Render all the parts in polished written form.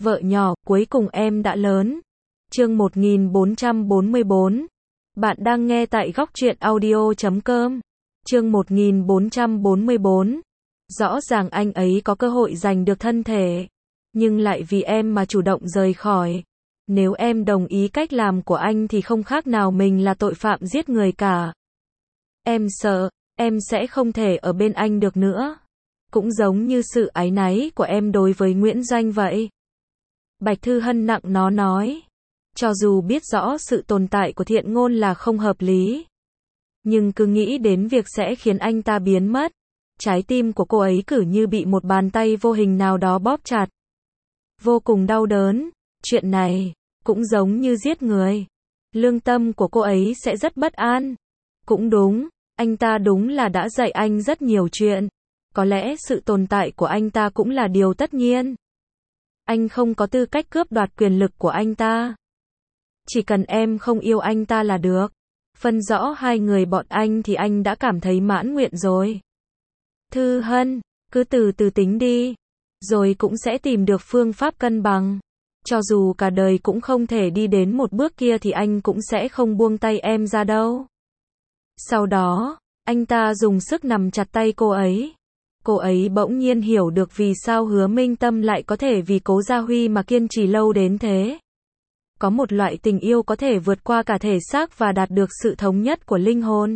Vợ nhỏ, cuối cùng em đã lớn. Chương 1444. Bạn đang nghe tại góc truyện audio.com. Chương 1444. Rõ ràng anh ấy có cơ hội giành được thân thể, nhưng lại vì em mà chủ động rời khỏi. Nếu em đồng ý cách làm của anh thì không khác nào mình là tội phạm giết người cả. Em sợ, em sẽ không thể ở bên anh được nữa. Cũng giống như sự áy náy của em đối với Nguyễn Doanh vậy. Bạch Thư Hân nặng nó nói. Cho dù biết rõ sự tồn tại của Thiện Ngôn là không hợp lý, nhưng cứ nghĩ đến việc sẽ khiến anh ta biến mất, trái tim của cô ấy cứ như bị một bàn tay vô hình nào đó bóp chặt. Vô cùng đau đớn, chuyện này cũng giống như giết người. Lương tâm của cô ấy sẽ rất bất an. Cũng đúng, anh ta đúng là đã dạy anh rất nhiều chuyện. Có lẽ sự tồn tại của anh ta cũng là điều tất nhiên. Anh không có tư cách cướp đoạt quyền lực của anh ta. Chỉ cần em không yêu anh ta là được. Phân rõ hai người bọn anh thì anh đã cảm thấy mãn nguyện rồi. Thư Hân, cứ từ từ tính đi, rồi cũng sẽ tìm được phương pháp cân bằng. Cho dù cả đời cũng không thể đi đến một bước kia thì anh cũng sẽ không buông tay em ra đâu. Sau đó, anh ta dùng sức nắm chặt tay cô ấy. Cô ấy bỗng nhiên hiểu được vì sao Hứa Minh Tâm lại có thể vì Cố Gia Huy mà kiên trì lâu đến thế. Có một loại tình yêu có thể vượt qua cả thể xác và đạt được sự thống nhất của linh hồn.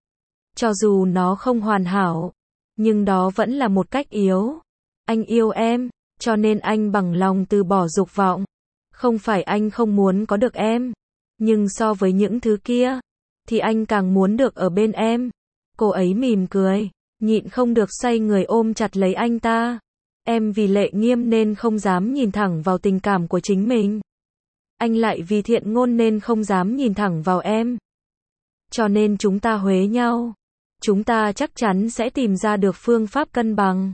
Cho dù nó không hoàn hảo, nhưng đó vẫn là một cách yếu. Anh yêu em, cho nên anh bằng lòng từ bỏ dục vọng. Không phải anh không muốn có được em, nhưng so với những thứ kia, thì anh càng muốn được ở bên em. Cô ấy mỉm cười, nhịn không được xoay người ôm chặt lấy anh ta. Em vì Lệ Nghiêm nên không dám nhìn thẳng vào tình cảm của chính mình. Anh lại vì Thiện Ngôn nên không dám nhìn thẳng vào em. Cho nên chúng ta huế nhau. Chúng ta chắc chắn sẽ tìm ra được phương pháp cân bằng.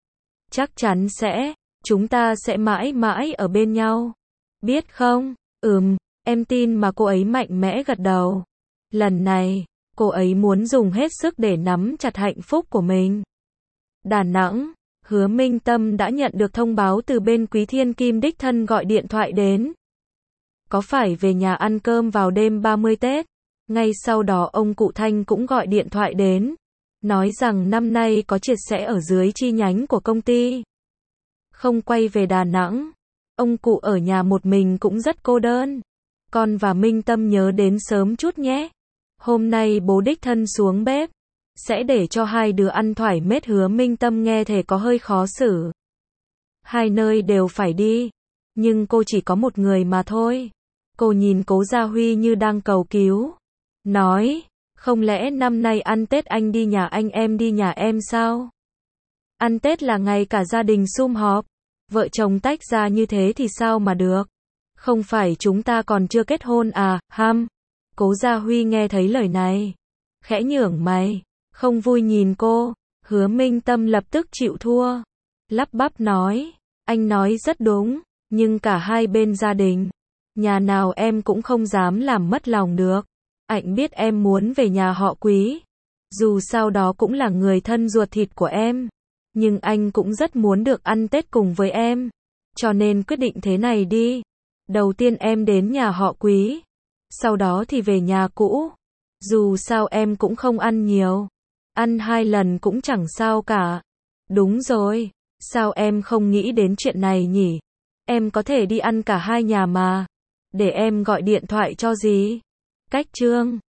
Chắc chắn sẽ, chúng ta sẽ mãi mãi ở bên nhau. Biết không? Em tin mà. Cô ấy mạnh mẽ gật đầu. Lần này, cô ấy muốn dùng hết sức để nắm chặt hạnh phúc của mình. Đà Nẵng, Hứa Minh Tâm đã nhận được thông báo từ bên Quý Thiên Kim đích thân gọi điện thoại đến. Có phải về nhà ăn cơm vào đêm 30 Tết? Ngay sau đó ông cụ Thanh cũng gọi điện thoại đến, nói rằng năm nay có triệt sẽ ở dưới chi nhánh của công ty. Không quay về Đà Nẵng. Ông cụ ở nhà một mình cũng rất cô đơn. Con và Minh Tâm nhớ đến sớm chút nhé. Hôm nay bố đích thân xuống bếp, sẽ để cho hai đứa ăn thoải mét. Hứa Minh Tâm nghe thể có hơi khó xử. Hai nơi đều phải đi, nhưng cô chỉ có một người mà thôi. Cô nhìn Cố Gia Huy như đang cầu cứu. Nói, không lẽ năm nay ăn Tết anh đi nhà anh em đi nhà em sao? Ăn Tết là ngày cả gia đình sum họp. Vợ chồng tách ra như thế thì sao mà được? Không phải chúng ta còn chưa kết hôn à, ham? Cố Gia Huy nghe thấy lời này, khẽ nhướng mày, không vui nhìn cô. Hứa Minh Tâm lập tức chịu thua, lắp bắp nói, anh nói rất đúng, nhưng cả hai bên gia đình, nhà nào em cũng không dám làm mất lòng được. Anh biết em muốn về nhà họ Quý, dù sao đó cũng là người thân ruột thịt của em, nhưng anh cũng rất muốn được ăn Tết cùng với em, cho nên quyết định thế này đi. Đầu tiên em đến nhà họ Quý, sau đó thì về nhà cũ. Dù sao em cũng không ăn nhiều, ăn 2 lần cũng chẳng sao cả. Đúng rồi, sao em không nghĩ đến chuyện này nhỉ? Em có thể đi ăn cả hai nhà mà. Để em gọi điện thoại cho gì? Cách Trương.